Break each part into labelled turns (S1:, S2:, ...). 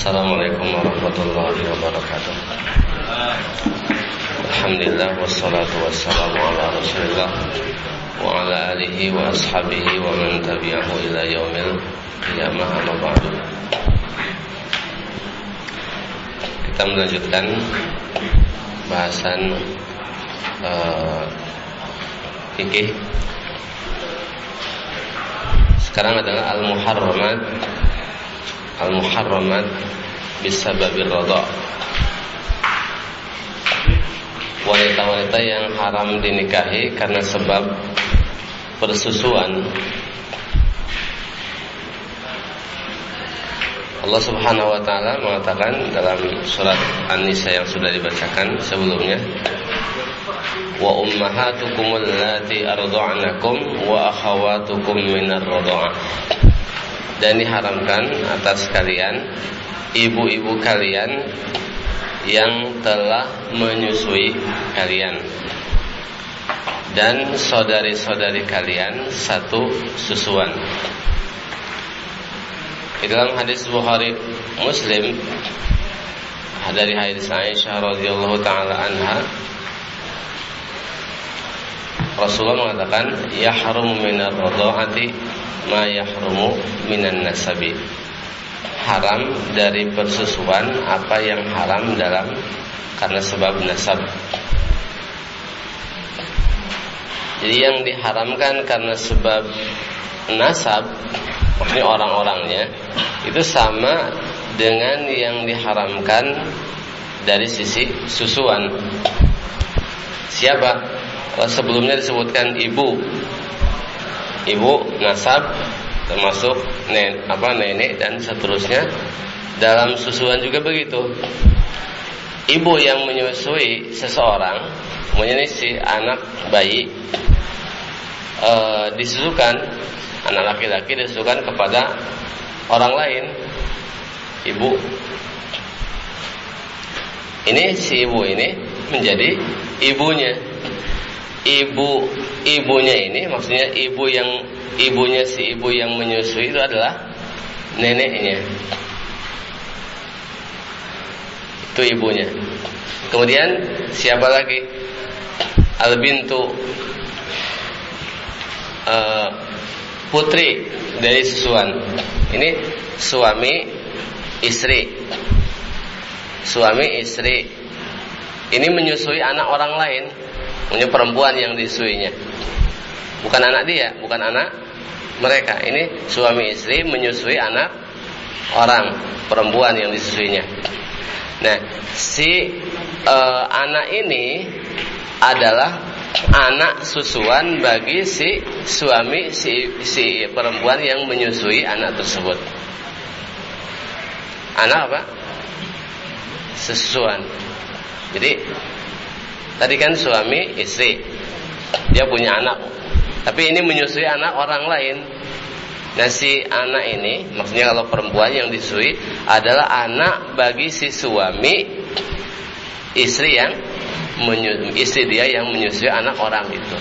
S1: Assalamualaikum warahmatullahi wabarakatuh. Alhamdulillah wassalatu wassalamu ala Rasulillah wa ala alihi wa ashabihi wa man tabi'ahu ila yaumil qiyamah, amma ba'du. Kita melanjutkan bahasan fikih. Sekarang adalah Al-Muharramat bisababil radha. Wanita-wanita yang haram dinikahi karena sebab persusuan. Allah Subhanahu wa taala mengatakan dalam surat An-Nisa yang sudah dibacakan sebelumnya, wa ummahatukum allati arda'nakum wa akhawatukum minar radha'ah. Dan diharamkan atas kalian ibu-ibu kalian yang telah menyusui kalian dan saudari-saudari kalian satu susuan. Di dalam hadis Bukhari Muslim dari hadis Aisyah radhiyallahu taala anha, Rasulullah mengatakan, yahrumu minar radha'ati ma yahrumu minan nasabi. Haram dari persusuan apa yang haram karena sebab nasab. Jadi yang diharamkan karena sebab nasab, maksudnya orang-orangnya, itu sama dengan yang diharamkan dari sisi susuan. Siapa? Sebelumnya disebutkan ibu nasab, termasuk nenek dan seterusnya. Dalam susuan juga begitu. Ibu yang menyusui seseorang, menyusui anak bayi, disusukan, anak laki-laki disusukan kepada orang lain, ibu. Ini si ibu ini menjadi ibunya. Ibunya ini maksudnya ibunya si ibu yang menyusui itu adalah neneknya. Itu ibunya. Kemudian siapa lagi? Al-bintu, putri dari susuan. Ini suami istri. Ini menyusui anak orang lain. Punya perempuan yang disuinya, bukan anak dia, bukan anak mereka. Ini suami istri menyusui anak orang, perempuan yang disusuinya. Nah, si anak ini adalah anak susuan bagi si suami si perempuan yang menyusui anak tersebut. Anak apa? Susuan. Jadi tadi kan suami istri, dia punya anak, tapi ini menyusui anak orang lain. Nah, si anak ini, maksudnya kalau perempuan yang disusui adalah anak bagi si suami istri dia yang menyusui anak orang itu.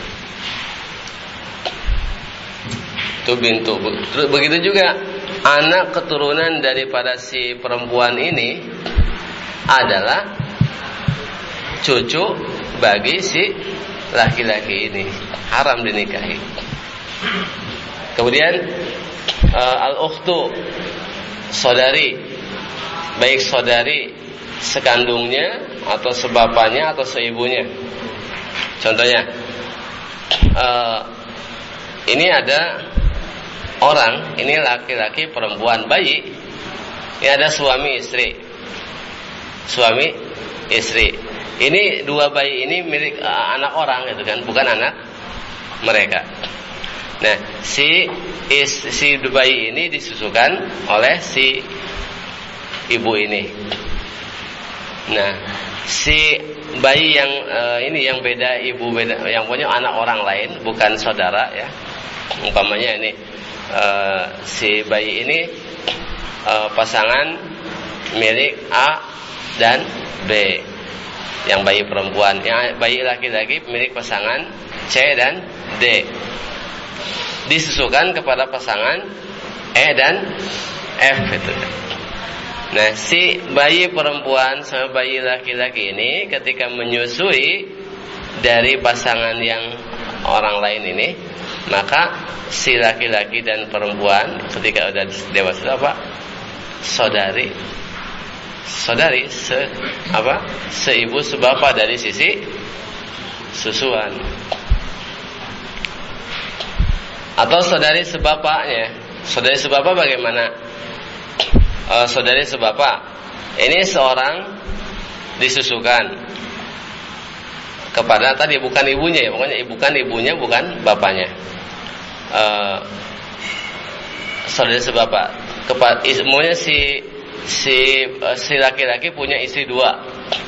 S1: Itu bintu. Begitu juga anak keturunan daripada si perempuan ini adalah cucu bagi si laki-laki ini, haram dinikahi. Kemudian al-ukhtu, saudari, baik saudari sekandungnya atau sebapaknya atau seibunya. Contohnya, ini ada orang, ini laki-laki, perempuan, bayi. Ini ada suami istri. Ini dua bayi ini milik anak orang, gitu kan, bukan anak mereka. Nah, si bayi ini disusukan oleh si ibu ini. Nah, si bayi yang ini yang beda ibu, yang punya anak orang lain, bukan saudara ya. Umpamanya ini si bayi ini pasangan milik A dan B. Yang bayi perempuan, yang bayi laki-laki milik pasangan C dan D. Disusukan kepada pasangan E dan F itu. Nah, si bayi perempuan sama bayi laki-laki ini ketika menyusui dari pasangan yang orang lain ini, maka si laki-laki dan perempuan ketika udah dewasa apa? Saudari seibu sebapak dari sisi susuan. Atau saudari sebapaknya. Saudari sebapak bagaimana? Saudari sebapak ini seorang disusukan kepada tadi bukan ibunya ya, pokoknya bukan ibunya, bukan bapaknya. Saudari sebapak kepada semuanya si laki-laki punya istri dua.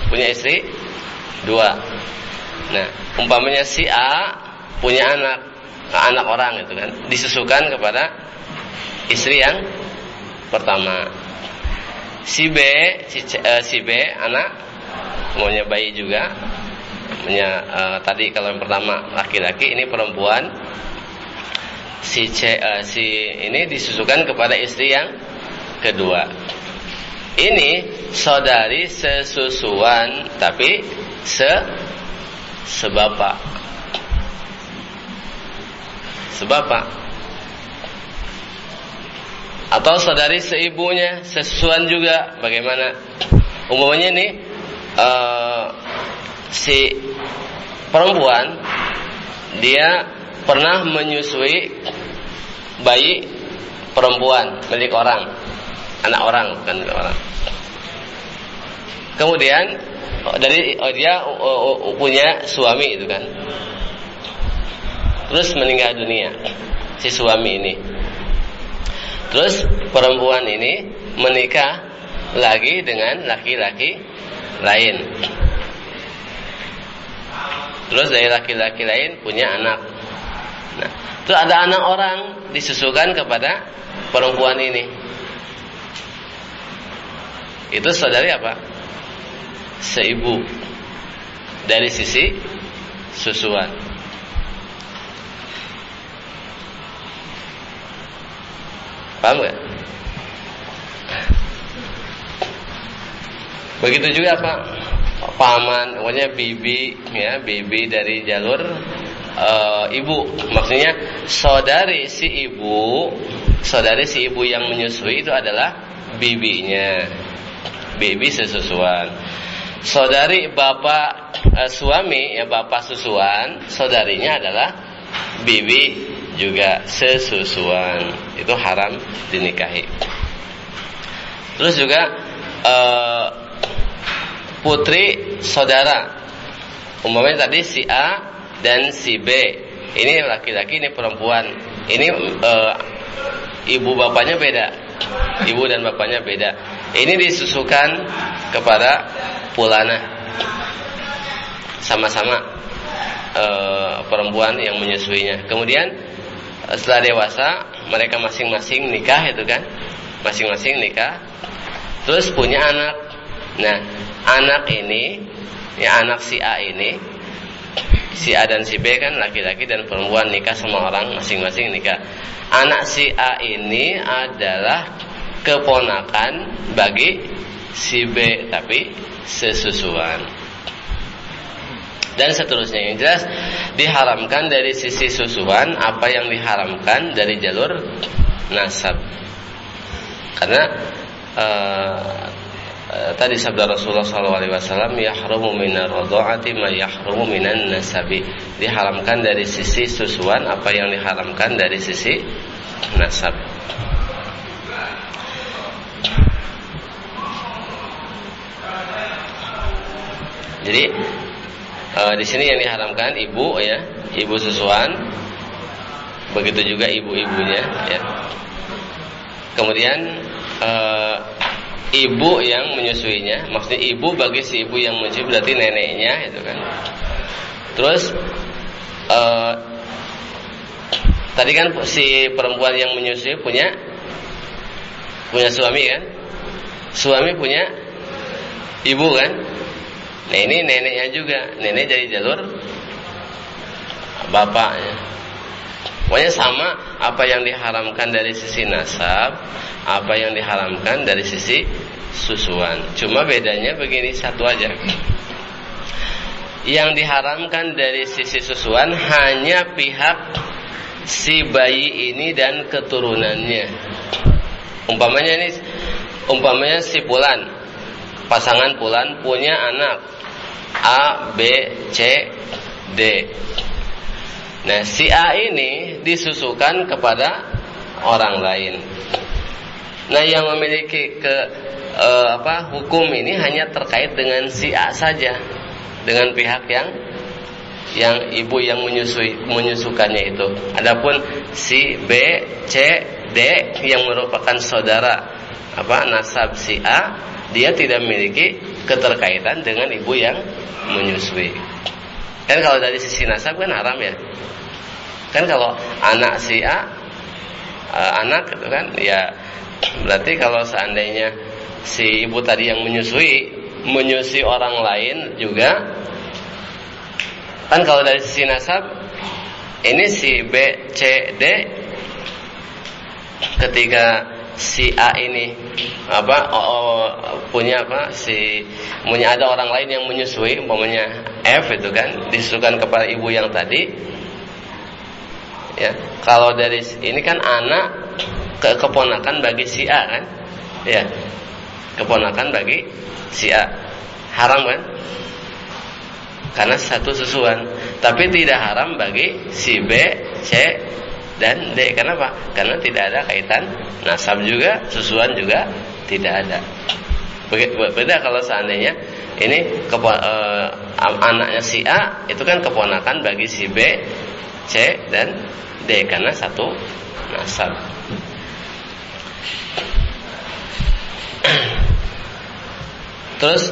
S1: Nah, umpamanya si A punya anak orang gitu kan, disusukan kepada istri yang pertama. Si B anak maunya bayi juga. Tadi kalau yang pertama laki-laki, ini perempuan. Si ini disusukan kepada istri yang kedua. Ini saudari sesusuan tapi sebapak. Atau saudari seibunya, sesusuan juga. Bagaimana? Umumnya nih si perempuan dia pernah menyusui bayi perempuan milik orang, anak orang, bukan milik orang. Kemudian dia punya suami itu kan, terus meninggal dunia si suami ini. Terus perempuan ini menikah lagi dengan laki-laki lain. Terus dari laki-laki lain punya anak. Nah, terus ada anak orang disusukan kepada perempuan ini. Itu saudari apa? Seibu dari sisi susuan. Paham gak? Begitu juga apa? Paman, pokoknya bibi ya, bibi dari jalur ibu. Maksudnya saudari si ibu yang menyusui itu adalah bibinya. Bibi sesusuan. Saudari bapak suami ya, bapak susuan, saudarinya adalah bibi juga sesusuan. Itu haram dinikahi. Terus juga putri saudara. Umpamanya tadi si A dan si B. Ini laki-laki, ini perempuan. Ini ibu bapaknya beda. Ibu dan bapaknya beda. Ini disusukan kepada pulana. Sama-sama perempuan yang menyusuinya. Kemudian setelah dewasa mereka masing-masing nikah itu kan. Masing-masing nikah. Terus punya anak. Nah, anak ini, ya anak si A ini, si A dan si B kan laki-laki dan perempuan nikah sama orang masing-masing nikah. Anak si A ini adalah keponakan bagi si B tapi sesusuan. Dan seterusnya. Yang jelas diharamkan dari sisi susuan apa yang diharamkan dari jalur nasab. Karena tadi sabda Rasulullah SAW, yahrumu minar radha'ati ma yahrumu minan nasabi. Diharamkan dari sisi susuan apa yang diharamkan dari sisi nasab. Jadi di sini yang diharamkan ibu ya, ibu susuan, begitu juga ibu-ibunya ya. Kemudian ibu yang menyusuinya, maksudnya ibu bagi si ibu yang menyusui berarti neneknya itu kan. Terus tadi kan si perempuan yang menyusui punya suami kan, suami punya ibu kan. Nah ini neneknya juga, nenek dari jalur bapaknya. Pokoknya sama apa yang diharamkan dari sisi nasab, apa yang diharamkan dari sisi susuan. Cuma bedanya begini satu aja. Yang diharamkan dari sisi susuan hanya pihak si bayi ini dan keturunannya. Umpamanya si Fulan, pasangan Fulan punya anak A, B, C, D. Nah, si A ini disusukan kepada orang lain. Nah, yang memiliki hukum ini hanya terkait dengan si A saja, dengan pihak yang ibu yang menyusukannya itu. Adapun si B, C, D yang merupakan saudara nasab si A, dia tidak memiliki keterkaitan dengan ibu yang menyusui. Kan kalau dari sisi nasab kan haram ya. Kan kalau anak si A, anak itu kan ya, berarti kalau seandainya si ibu tadi yang menyusui orang lain juga, kan kalau dari sisi nasab ini si B, C, D, ketika si A ini punya ada orang lain yang menyusui, umpamanya F itu kan disusukan kepada ibu yang tadi. Ya, kalau dari ini kan anak keponakan bagi si A kan? Ya. Keponakan bagi si A. Haram kan? Karena satu susuan. Tapi tidak haram bagi si B, C, dan D. Kenapa? Karena tidak ada kaitan nasab juga, susuan juga tidak ada. Beda kalau seandainya ini anaknya si A itu kan keponakan bagi si B, C, dan D karena satu nasab. Terus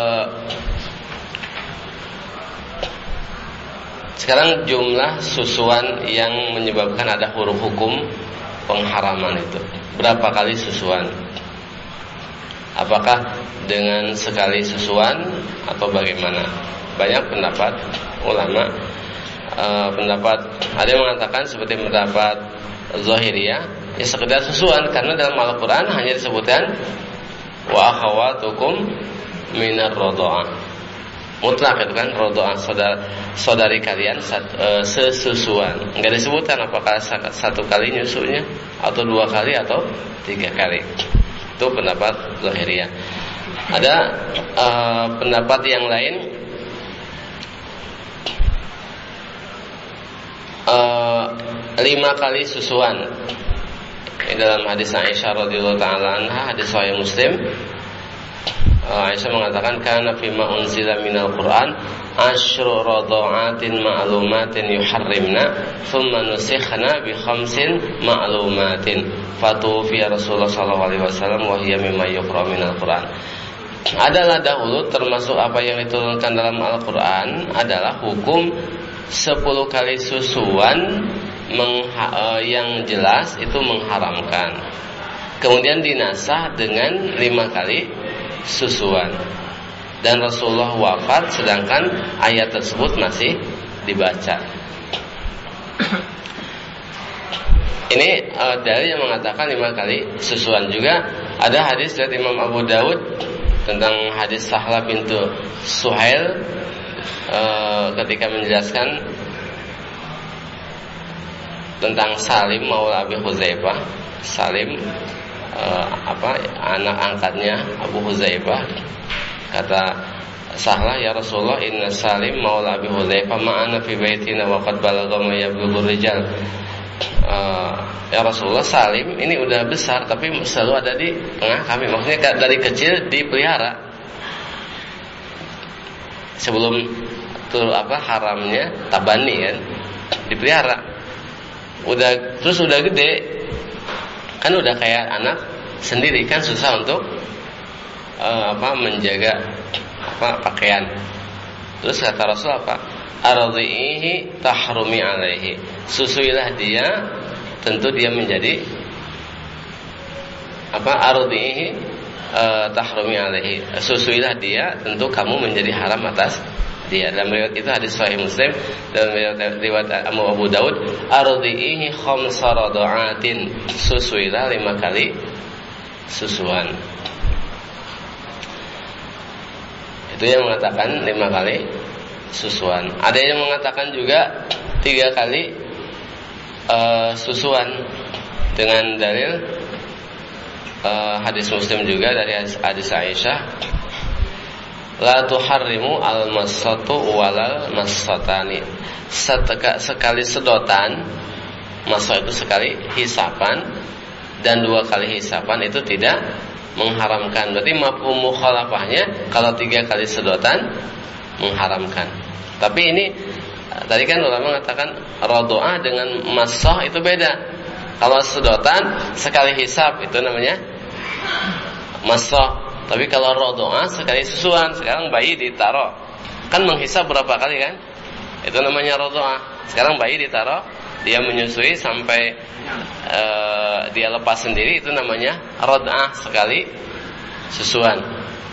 S1: sekarang jumlah susuan yang menyebabkan ada huruf hukum pengharaman itu. Berapa kali susuan? Apakah dengan sekali susuan atau bagaimana? Banyak pendapat ulama. Ada yang mengatakan seperti pendapat Zahiriyah, ya sekedar susuan, karena dalam Al-Quran hanya disebutkan wa akhawatukum minar radha'ah. Mutlak itu kan, radha'ah saudari kalian sesusuan. Enggak disebutkan apakah satu kali nyusunya atau dua kali atau tiga kali. Itu pendapat Zahiriyah. Ada pendapat yang lain, 5 kali susuan. Ini dalam hadis Aisyah radhiyallahu taala anha, hadis sahih Muslim. Aisyah mengatakan kana fi ma unzila minal Qur'an asyru radha'atin ma'lumatin yuharrimna thumma nusikhna bi 5 ma'lumatin fatufiya Rasulullah sallallahu alaihi wasallam wa hiya mimma yuqra minal Qur'an. Adalah dahulu termasuk apa yang diturunkan dalam Al-Qur'an adalah hukum 10 kali susuan yang jelas itu mengharamkan. Kemudian dinasah dengan 5 kali susuan. Dan Rasulullah wafat sedangkan ayat tersebut masih dibaca. Ini dalil yang mengatakan 5 kali susuan. Juga ada hadis dari Imam Abu Daud tentang hadis Sahlah bintu Suhail ketika menjelaskan tentang Salim maula Abi Huzaifah. Salim anak angkatnya Abu Huzaifah. Kata Sahlah, ya Rasulullah, inna Salim maula Abi Huzaifah ma'ana fi baitina wa qad balagha ma yablughu rijal. Ya Rasulullah, Salim ini udah besar tapi selalu ada di tengah kami. Maksudnya dari kecil dipelihara. Sebelum haramnya tabani kan, dipelihara. Udah gede, kan udah kayak anak sendiri, kan susah untuk menjaga pakaian. Terus kata Rasul Ardhihi tahrumi alaihi. Susuilah dia, tentu dia menjadi ardhihi tahrumi alaihi. Susuilah dia, tentu kamu menjadi haram dia. Dalam riwayat itu hadis Sahih Muslim, dalam riwayat Abu Daud, ardihi khamsa rada'atin, susuilah 5 kali susuan. Itu yang mengatakan 5 kali susuan. Ada yang mengatakan juga 3 kali susuan dengan dalil hadis Muslim juga dari hadis Aisyah, la tuharrimu al-massatu walal massatani. Sekali sedotan, masa itu sekali hisapan, dan 2 kali hisapan itu tidak mengharamkan. Berarti mafhum mukhalafahnya kalau 3 kali sedotan mengharamkan. Tapi ini tadi kan ulama mengatakan rodoah dengan massah itu beda. Kalau sedotan sekali hisap itu namanya massah. Tapi kalau rodoah sekali susuan. Sekarang bayi ditaruh, kan menghisap berapa kali kan? Itu namanya rodoah. Sekarang bayi ditaruh, dia menyusui sampai dia lepas sendiri, itu namanya rodoah, sekali susuan.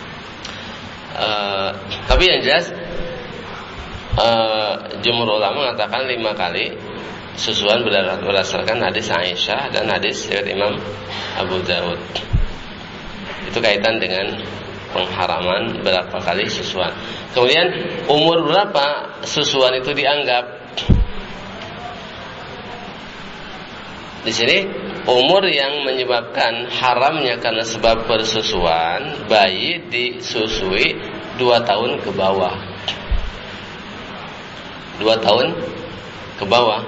S1: Tapi yang jelas jumhur ulama mengatakan 5 kali susuan berdasarkan hadis Aisyah dan hadis riwayat Imam Abu Daud. Itu kaitan dengan pengharaman berapa kali susuan. Kemudian umur berapa susuan itu dianggap? Di sini umur yang menyebabkan haramnya karena sebab persusuan, bayi disusui 2 tahun ke bawah. 2 tahun ke bawah.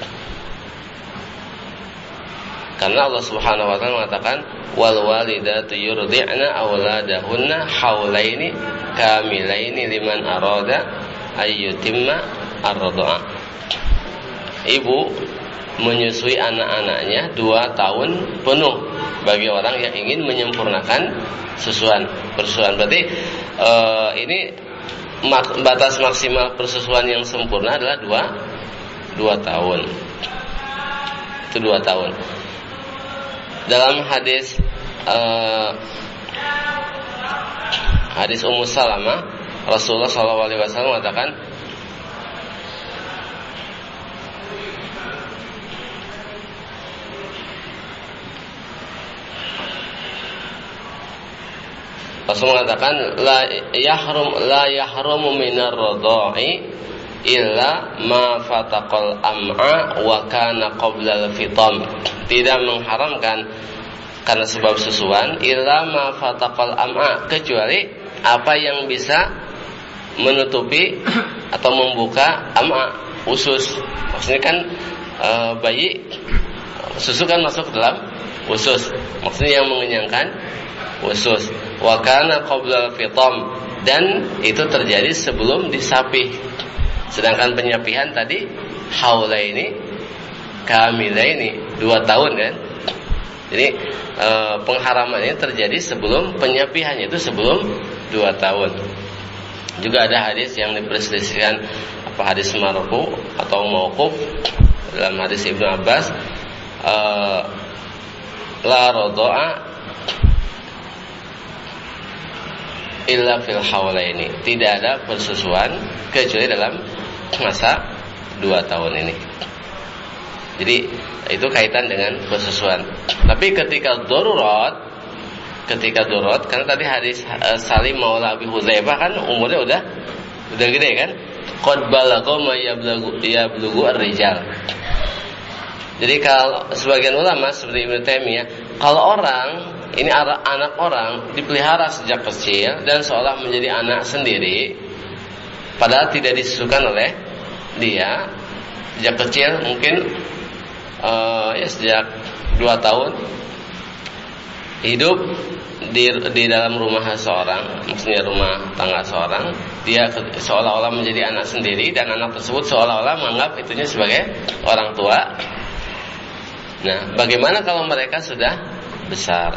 S1: Karena Allah Subhanahu wa taala mengatakan wal walidatu yurdi'na auladahunna haulaini kamilaini liman arada ayyutimma ar-radha'ah. Ibu menyusui anak-anaknya 2 tahun penuh bagi orang yang ingin menyempurnakan persusuan. Berarti ini batas maksimal persusuan yang sempurna adalah 2 tahun. Itu 2 tahun. Dalam hadis Ummu Salamah, Rasulullah SAW mengatakan, Rasul mengatakan la yahrumu minar radha'i illa ma fataqal am'a wa kana qabla al-fitam. Tidak mengharamkan karena sebab susuan illa ma fataqal am'a, kecuali apa yang bisa menutupi atau membuka am'a, usus. Maksudnya kan bayi susu kan masuk ke dalam usus. Maksudnya yang mengenyangkan usus. Wa kana qabla al-fitam, dan itu terjadi sebelum disapih. Sedangkan penyapihan tadi haulaini kamilaini, 2 tahun kan. Jadi pengharaman ini terjadi sebelum penyapihan, itu sebelum 2 tahun. Juga ada hadis yang diperselisihkan, apa hadis marfu atau mauquf. Dalam hadis Ibnu Abbas, la radha'a illa fil haulaini, tidak ada persusuan kecuali dalam masa 2 tahun ini. Jadi itu kaitan dengan persusuan. Tapi ketika darurat, karena tadi hadis Salim Maula Abi Hudzaifah kan umurnya udah gede kan, qad balagha ma yablughu ar-rijal. Jadi kalau sebagian ulama seperti Ibnu Taimiyah, kalau orang ini anak orang dipelihara sejak kecil dan seolah menjadi anak sendiri, padahal tidak disusukan oleh dia sejak kecil, mungkin sejak 2 tahun hidup di dalam rumah seorang, maksudnya rumah tangga seorang, dia seolah-olah menjadi anak sendiri, dan anak tersebut seolah-olah menganggap itunya sebagai orang tua. Nah, bagaimana kalau mereka sudah besar?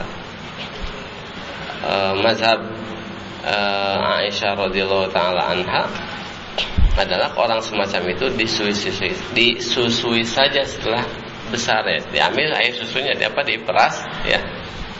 S1: Mazhab Aisyah radhiyallahu taala anha adalah orang semacam itu disusui saja setelah besar, ya, diambil air susunya, diperas, ya,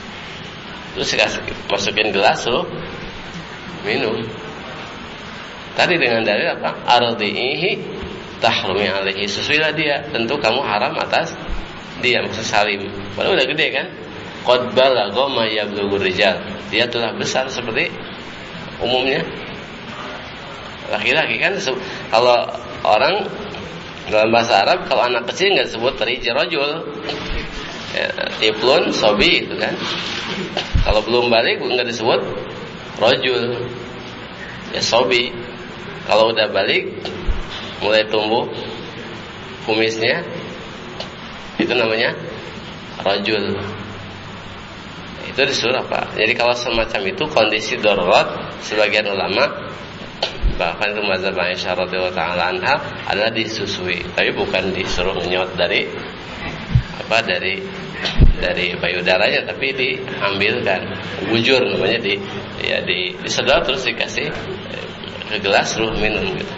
S1: terus masukin gelas, suruh minum. Tadi dengan dalil apa? Ardihi tahrumi alaihi, susuilah dia, tentu kamu haram atas dia, maksud salim. Padahal udah gede kan? Qad balagha ma yablughu rijal, dia telah besar seperti umumnya laki-laki kan. Kalau orang dalam bahasa Arab, kalau anak kecil nggak disebut rajul, ya, tiflun sobi itu kan. Kalau belum balik nggak disebut rajul, ya sobi. Kalau udah balik, mulai tumbuh kumisnya, itu namanya rajul. Itu disuruh apa? Jadi kalau semacam itu kondisi darurat, sebagian ulama, bahkan itu mazhab Aisyah radhiyallahu taala anha, adalah disusui, tapi bukan disuruh ngenyot dari apa, dari payudaranya, tapi diambilkan bujur namanya, disedot terus dikasih ke gelas suruh minum gitu.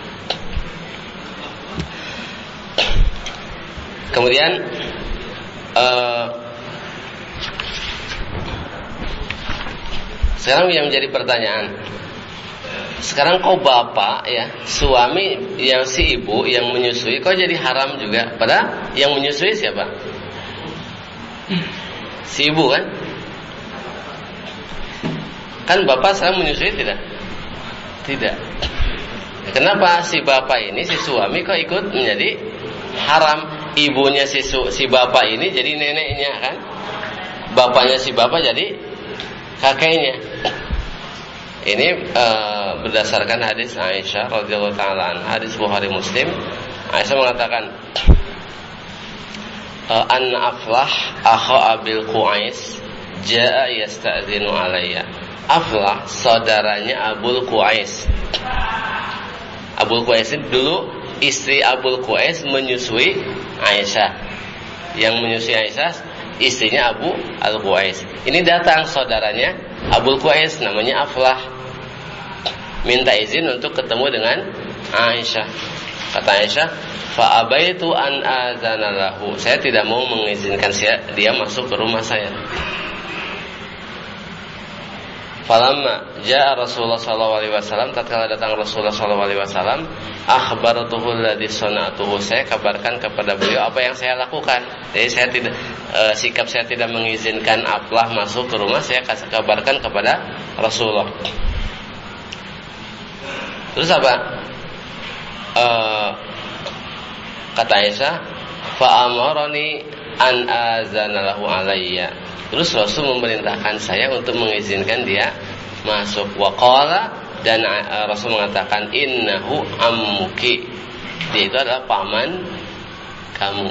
S1: Kemudian sekarang yang menjadi pertanyaan, sekarang kok bapak ya, suami yang si ibu yang menyusui kok jadi haram juga? Padahal yang menyusui siapa? Si ibu kan? Kan bapak sekarang menyusui tidak? Tidak. Kenapa si bapak ini, si suami kok ikut menjadi haram? Ibunya si bapak ini jadi neneknya kan? Bapaknya si bapak jadi kakeknya. Ini berdasarkan hadis Aisyah radhiyallahu taala anha, hadis Bukhari Muslim. Aisyah mengatakan, an Aflah akha Abil Qais jaa yasta'dzinu alayya. Aflah saudaranya Abul Qais. Abul Qais itu dulu istri Abul Qais menyusui Aisyah. Yang menyusui Aisyah istrinya Abu Al-Qais. Ini datang saudaranya Abul Qais namanya Aflah, minta izin untuk ketemu dengan Aisyah. Kata Aisyah, fa abaitu an azana lahu, saya tidak mau mengizinkan dia masuk ke rumah saya. Falamma jaa Rasulullah sallallahu alaihi wasallam, tatkala datang Rasulullah sallallahu alaihi wasallam, akhbartuhu alladhi sana'tuhu, saya kabarkan kepada beliau apa yang saya lakukan. Jadi saya tidak sikap saya tidak mengizinkan Aflah masuk ke rumah, saya kabarkan kepada Rasulullah. Terus apa? Kata Aisyah, fa amarani an azana lahu alayya. Terus Rasul memerintahkan saya untuk mengizinkan dia masuk. Wa qala, dan Rasul mengatakan, innahu ammuki, dia itu adalah paman kamu.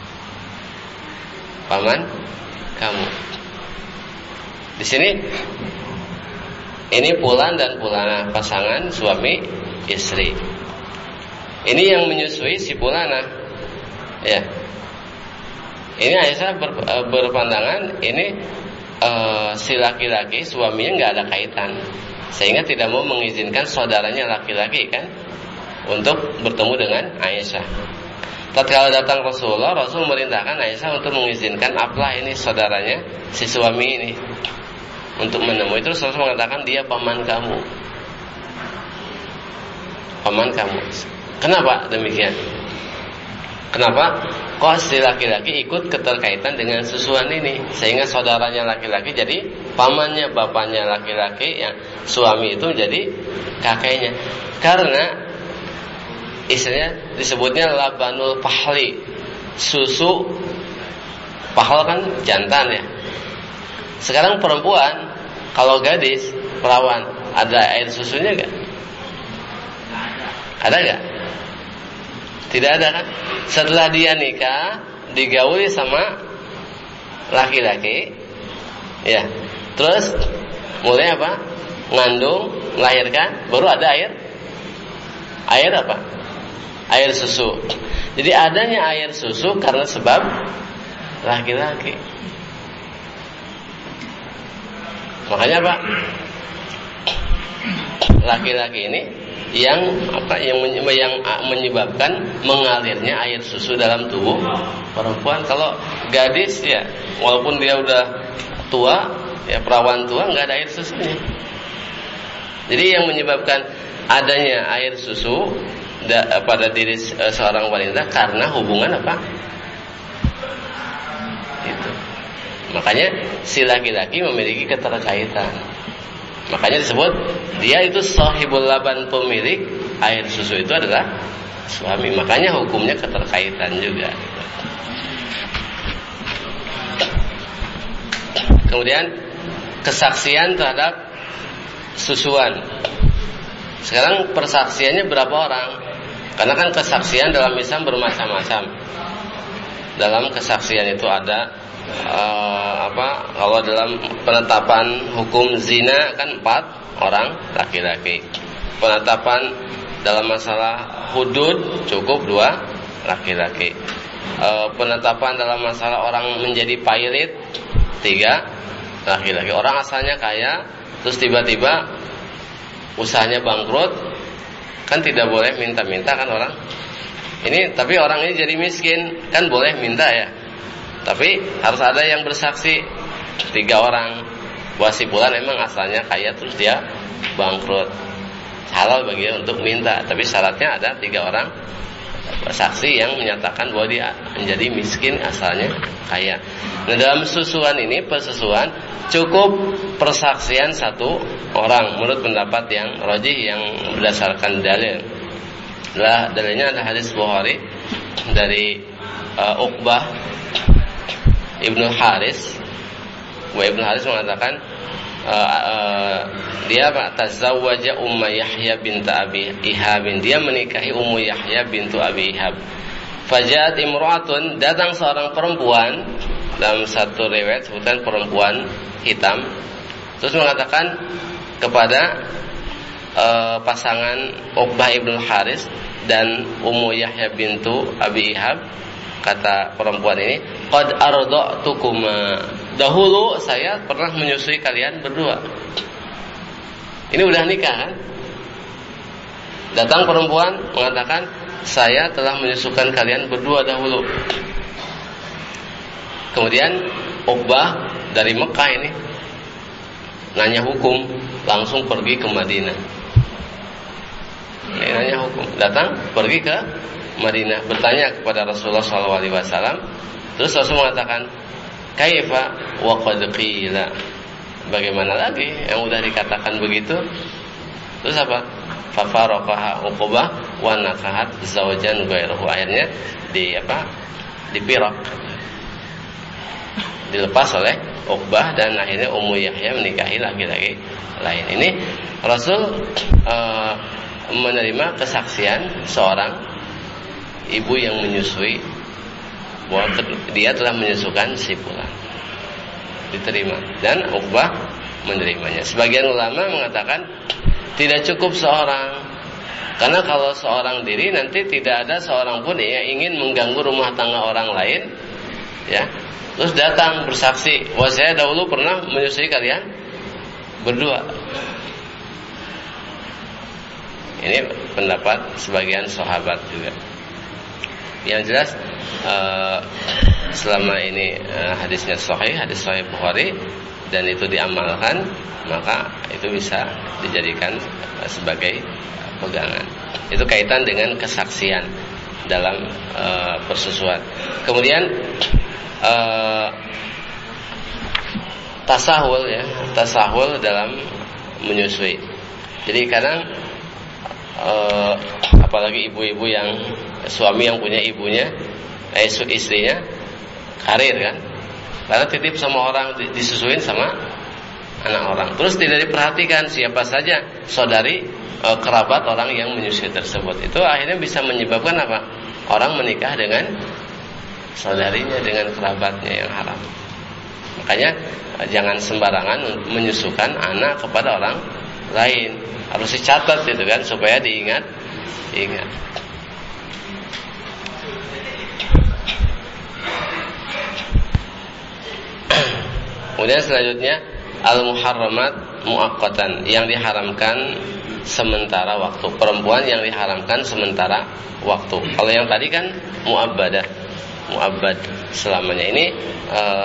S1: Paman kamu. Di sini ini Fulan dan Fulana, pasangan suami istri. Ini yang menyusui si Fulana. Ya. Ini Aisyah berpandangan ini si laki-laki suaminya nggak ada kaitan, sehingga tidak mau mengizinkan saudaranya laki-laki kan untuk bertemu dengan Aisyah. Tatkala datang Rasulullah, Rasul merintahkan Aisyah untuk mengizinkan Aflah ini saudaranya si suami ini untuk menemui. Terus Rasul mengatakan dia paman kamu. Paman kamu. Kenapa demikian? Kenapa? Kok si laki-laki ikut keterkaitan dengan susuan ini, sehingga saudaranya laki-laki jadi pamannya, bapaknya laki-laki, yang suami itu jadi kakeknya. Karena istilahnya disebutnya labanul pahli, susu pahl kan jantan ya. Sekarang perempuan, kalau gadis perawan, ada air susunya gak? Ada gak? Tidak ada kan? Setelah dia nikah, digauli sama laki-laki, ya. Terus mulai apa? Ngandung, melahirkan, baru ada air. Air apa? Air susu. Jadi adanya air susu karena sebab laki-laki. Makanya Pak, laki-laki ini yang menyebabkan mengalirnya air susu dalam tubuh perempuan. Kalau gadis ya, walaupun dia udah tua, ya perawan tua, nggak ada air susunya. Jadi yang menyebabkan adanya air susu pada diri seorang wanita karena hubungan apa? Itu. Makanya si laki-laki memiliki keterkaitan. Makanya disebut dia itu sahibul laban, pemilik air susu itu adalah suami. Makanya hukumnya keterkaitan juga. Kemudian kesaksian terhadap susuan. Sekarang persaksiannya berapa orang? Karena kan kesaksian dalam Islam bermacam-macam. Dalam kesaksian itu ada kalau dalam penetapan hukum zina kan 4 orang laki-laki. Penetapan dalam masalah hudud cukup 2 laki-laki. Penetapan dalam masalah orang menjadi pailit 3 laki-laki. Orang asalnya kaya, terus tiba-tiba usahanya bangkrut, kan tidak boleh minta-minta kan orang. Ini tapi orang ini jadi miskin, kan boleh minta ya. Tapi harus ada yang bersaksi 3 orang. Bahwa si fulan emang asalnya kaya terus dia bangkrut. Halal bagi dia untuk minta, tapi syaratnya ada 3 orang saksi yang menyatakan bahwa dia menjadi miskin asalnya kaya. Nah, dalam susuan ini, persusuan, cukup persaksian 1 orang menurut pendapat yang rajih yang berdasarkan dalil. Dalilnya ada hadis Bukhari dari Uqbah Ibnu Haris. Ibnu Haris mengatakan dia tazawwaja Ummu Yahya bint Abi Ihab. Dia menikahi Ummu Yahya bintu Abi Ihab. Fajat imra'atun, datang seorang perempuan, dalam satu riwayat sebutan perempuan hitam, terus mengatakan kepada pasangan Uqbah Ibnu Haris dan Ummu Yahya bintu Abi Ihab, kata perempuan ini, qad arda'tukuma, dahulu saya pernah menyusui kalian berdua. Ini udah nikah kan? Datang perempuan mengatakan, saya telah menyusukan kalian berdua dahulu. Kemudian Uqbah dari Mekah ini nanya hukum, langsung pergi ke Madinah. Ini nanya hukum, datang pergi ke Madinah, bertanya kepada Rasulullah SAW. Terus Rasul mengatakan, kaifa wa qad qila, bagaimana lagi yang udah dikatakan begitu. Terus apa? Fa faraqaha Uqbah wa nakahat zawjan ghairahu. Akhirnya dipirak, dilepas oleh Uqbah, dan akhirnya Ummu Yahya menikahi laki-laki lain. Ini Rasul menerima kesaksian seorang ibu yang menyusui bahwa dia telah menyusukan si fulan. Diterima, dan Uqbah menerimanya. Sebagian ulama mengatakan tidak cukup seorang, karena kalau seorang diri nanti tidak ada seorang pun yang ingin mengganggu rumah tangga orang lain, ya. Terus datang bersaksi, wah saya dahulu pernah menyusui kalian berdua. Ini pendapat sebagian sahabat juga. Yang jelas selama ini hadisnya sahih, hadis sahih Bukhari, dan itu diamalkan, maka itu bisa dijadikan sebagai pegangan. Itu kaitan dengan kesaksian dalam persusuan. Kemudian tasahul dalam menyusui. Jadi kadang apalagi ibu-ibu yang suami yang punya ibunya, istrinya karir kan, karena titip sama orang, disusuin sama anak orang, terus tidak diperhatikan siapa saja saudari kerabat orang yang menyusui tersebut. Itu akhirnya bisa menyebabkan apa? Orang menikah dengan saudarinya, dengan kerabatnya yang haram. Makanya jangan sembarangan menyusukan anak kepada orang lain, harus dicatat itu kan, supaya diingat. Kemudian selanjutnya al-muharramat muaqqatan, yang diharamkan sementara waktu. Perempuan yang diharamkan sementara waktu. Kalau yang tadi kan muabbad selamanya. Ini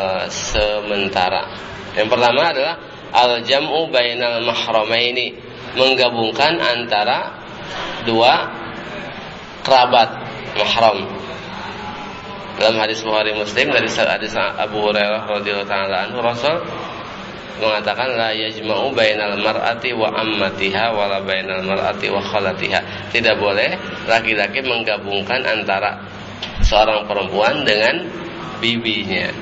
S1: sementara. Yang pertama adalah al-jam'u bainal mahramaini, menggabungkan antara dua kerabat mahram. Dalam hadis Bukhari Muslim dari hadis Abu Hurairah radhiyallahu taala anhu, Rasul mengatakan la yajma'u bainal mar'ati wa ammatiha wala bainal mar'ati wa khalatiha. Tidak boleh laki-laki menggabungkan antara seorang perempuan dengan bibinya.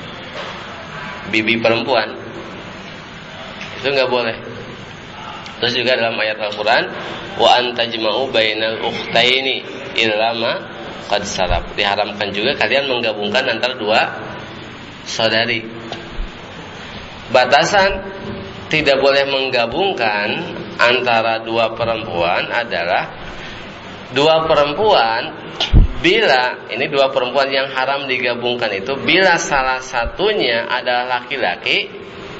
S1: Bibi perempuan itu enggak boleh. Terus juga dalam ayat Al-Qur'an wa antajma'u bainal ukhtaini illa ma qad salaf. Diharamkan juga kalian menggabungkan antara dua saudari. Batasan tidak boleh menggabungkan antara dua perempuan adalah dua perempuan bila ini dua perempuan yang haram digabungkan itu bila salah satunya adalah laki-laki,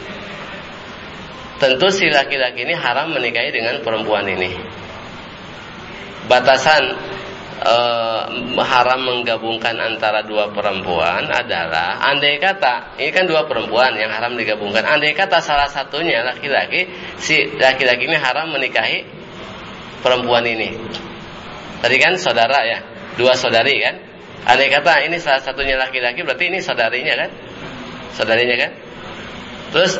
S1: tentu si laki-laki ini haram menikahi dengan perempuan ini. Batasan haram menggabungkan antara dua perempuan adalah andai kata ini kan dua perempuan yang haram digabungkan, andai kata salah satunya laki-laki, si laki-laki ini haram menikahi perempuan ini. Tadi kan saudara ya, dua saudari kan, andai kata ini salah satunya laki-laki, berarti ini saudarinya kan, saudarinya kan. Terus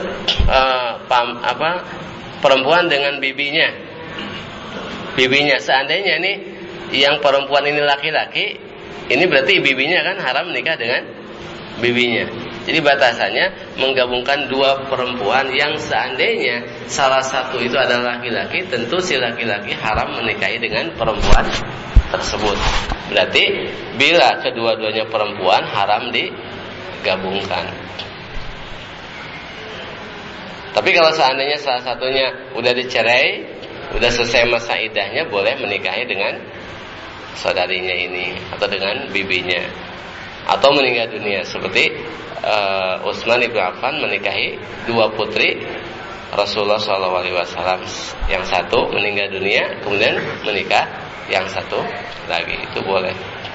S1: perempuan dengan bibinya, seandainya ini yang perempuan ini laki-laki, ini berarti bibinya kan haram menikah dengan bibinya. Jadi batasannya menggabungkan dua perempuan yang seandainya salah satu itu adalah laki-laki, tentu si laki-laki haram menikahi dengan perempuan tersebut. Berarti bila kedua-duanya perempuan haram digabungkan. Tapi kalau seandainya salah satunya udah dicerai, udah selesai masa iddahnya, boleh menikahi dengan saudarinya ini atau dengan bibinya, atau meninggal dunia seperti Utsman ibn Affan menikahi dua putri Rasulullah SAW. Yang satu meninggal dunia, kemudian menikah yang satu lagi, itu boleh.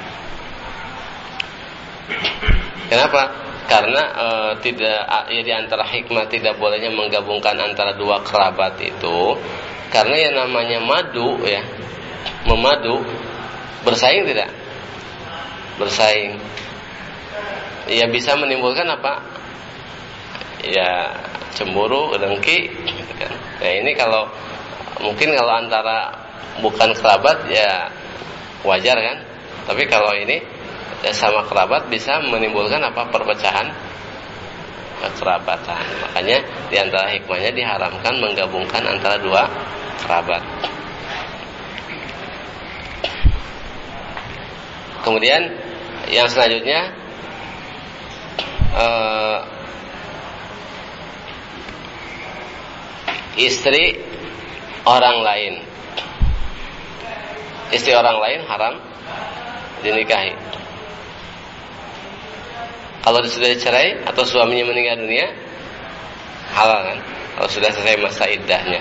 S1: Kenapa? Karena tidak ya, di antara hikmah tidak bolehnya menggabungkan antara dua kerabat itu karena yang namanya madu ya, memadu, bersaing tidak? Bersaing. Ya bisa menimbulkan apa? Ya cemburu, dengki gitu kan. Nah, ini kalau mungkin kalau antara bukan kerabat ya wajar kan. Tapi kalau ini ya sama kerabat bisa menimbulkan apa? Perpecahan kerabatan. Makanya di antara hikmahnya diharamkan menggabungkan antara dua kerabat. Kemudian yang selanjutnya istri orang lain. Istri orang lain haram dinikahi. Kalau sudah dicerai atau suaminya meninggal dunia, halal kan? Kalau sudah selesai masa iddahnya.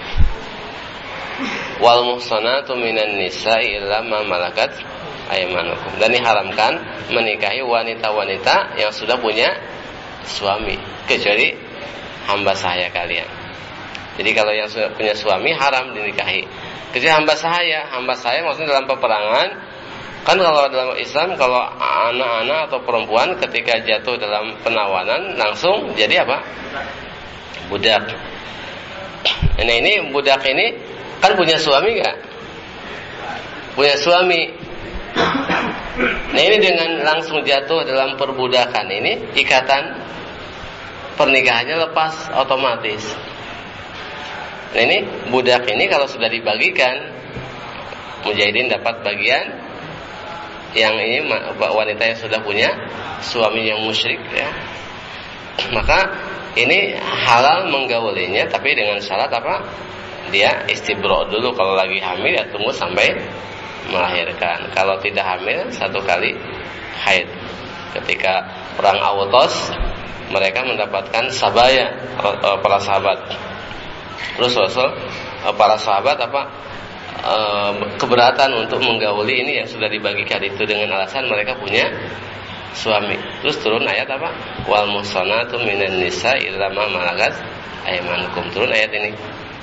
S1: Wal muhsanatu minan nisa'i illa ma malakat aymanukum. Dan diharamkan menikahi wanita-wanita yang sudah punya suami, kecuali hamba sahaya kalian. Jadi kalau yang sudah punya suami haram dinikahi. Kecuali hamba sahaya maksudnya dalam peperangan. Kan kalau dalam Islam kalau anak-anak atau perempuan ketika jatuh dalam penawanan langsung jadi apa? Budak. Nah ini budak ini kan punya suami enggak? Punya suami. Nah ini dengan langsung jatuh dalam perbudakan ini, ikatan pernikahannya lepas otomatis. Nah ini budak ini kalau sudah dibagikan, mujahidin dapat bagian, yang ini wanita yang sudah punya suami yang musyrik ya, maka ini halal menggaulinya, tapi dengan syarat apa? Dia istibro dulu, kalau lagi hamil ya tunggu sampai melahirkan. Kalau tidak hamil 1 kali haid. Ketika perang Autos mereka mendapatkan sabaya para sahabat. Terus para sahabat keberatan untuk menggauli ini yang sudah dibagikan itu dengan alasan mereka punya suami. Terus turun ayat apa? Wal muhsanatu minan nisa illa ma malakat aymanukum. Turun ayat ini.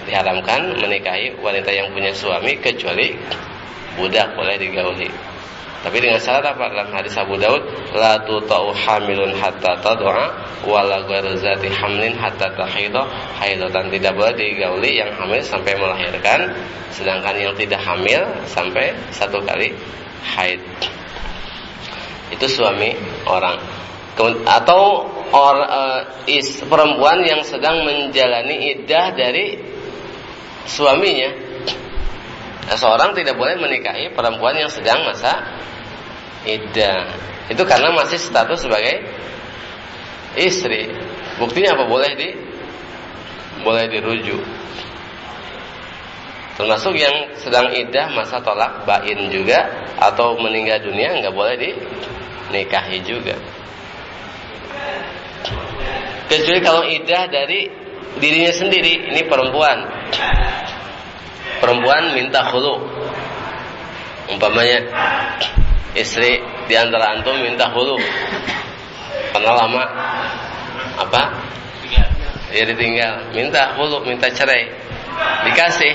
S1: diharamkan menikahi wanita yang punya suami kecuali budak boleh digauli. Tapi dengan syarat apa? Dalam hadis Abu Daud, la tuta'u hamilun hatta tad'a wa la ghairu zati hamlin hatta tahidha haidatan. Tidak boleh digauli yang hamil sampai melahirkan, sedangkan yang tidak hamil sampai 1 kali haid. Itu suami orang. Atau perempuan yang sedang menjalani iddah dari suaminya. Seorang tidak boleh menikahi perempuan yang sedang masa iddah. Itu karena masih status sebagai istri. Buktinya apa? Boleh dirujuk. Termasuk yang sedang iddah masa tolak bain juga, atau meninggal dunia, nggak boleh dinikahi juga. Kecuali kalau iddah dari dirinya sendiri. Ini perempuan minta khulu. Umpamanya istri di antara antum minta khulu karena lama ya ditinggal, minta khulu, minta cerai, dikasih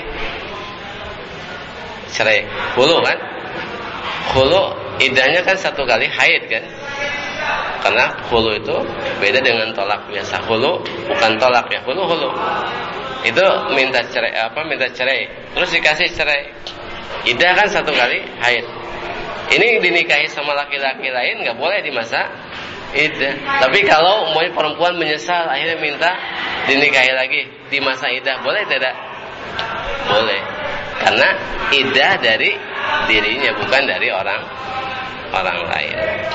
S1: cerai, khulu kan. Khulu iddahnya kan 1 kali haid kan, karena khulu itu beda dengan tolak biasa. Khulu bukan tolak ya, khulu itu minta cerai terus dikasih cerai. Iddah kan 1 kali haid. Ini dinikahi sama laki-laki lain nggak boleh di masa iddah. Tapi kalau mau perempuan menyesal akhirnya minta dinikahi lagi di masa iddah, boleh tidak? Boleh. Karena iddah dari dirinya, bukan dari orang lain.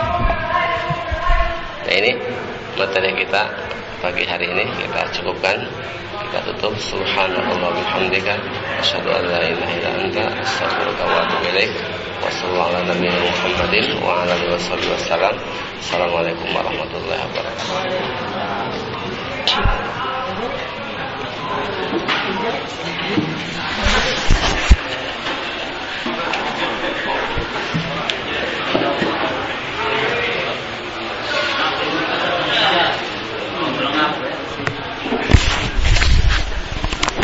S1: Nah, ini materi kita pagi hari ini kita cukupkan. Kita tutup. Subhanallah bihamdika asyhadu an la ilaha illa anta astaghfiruka wa atubu ilaik. Wassallallahu ala nabiyina Muhammadin wa ala alihi wasallam. Assalamualaikum warahmatullahi wabarakatuh.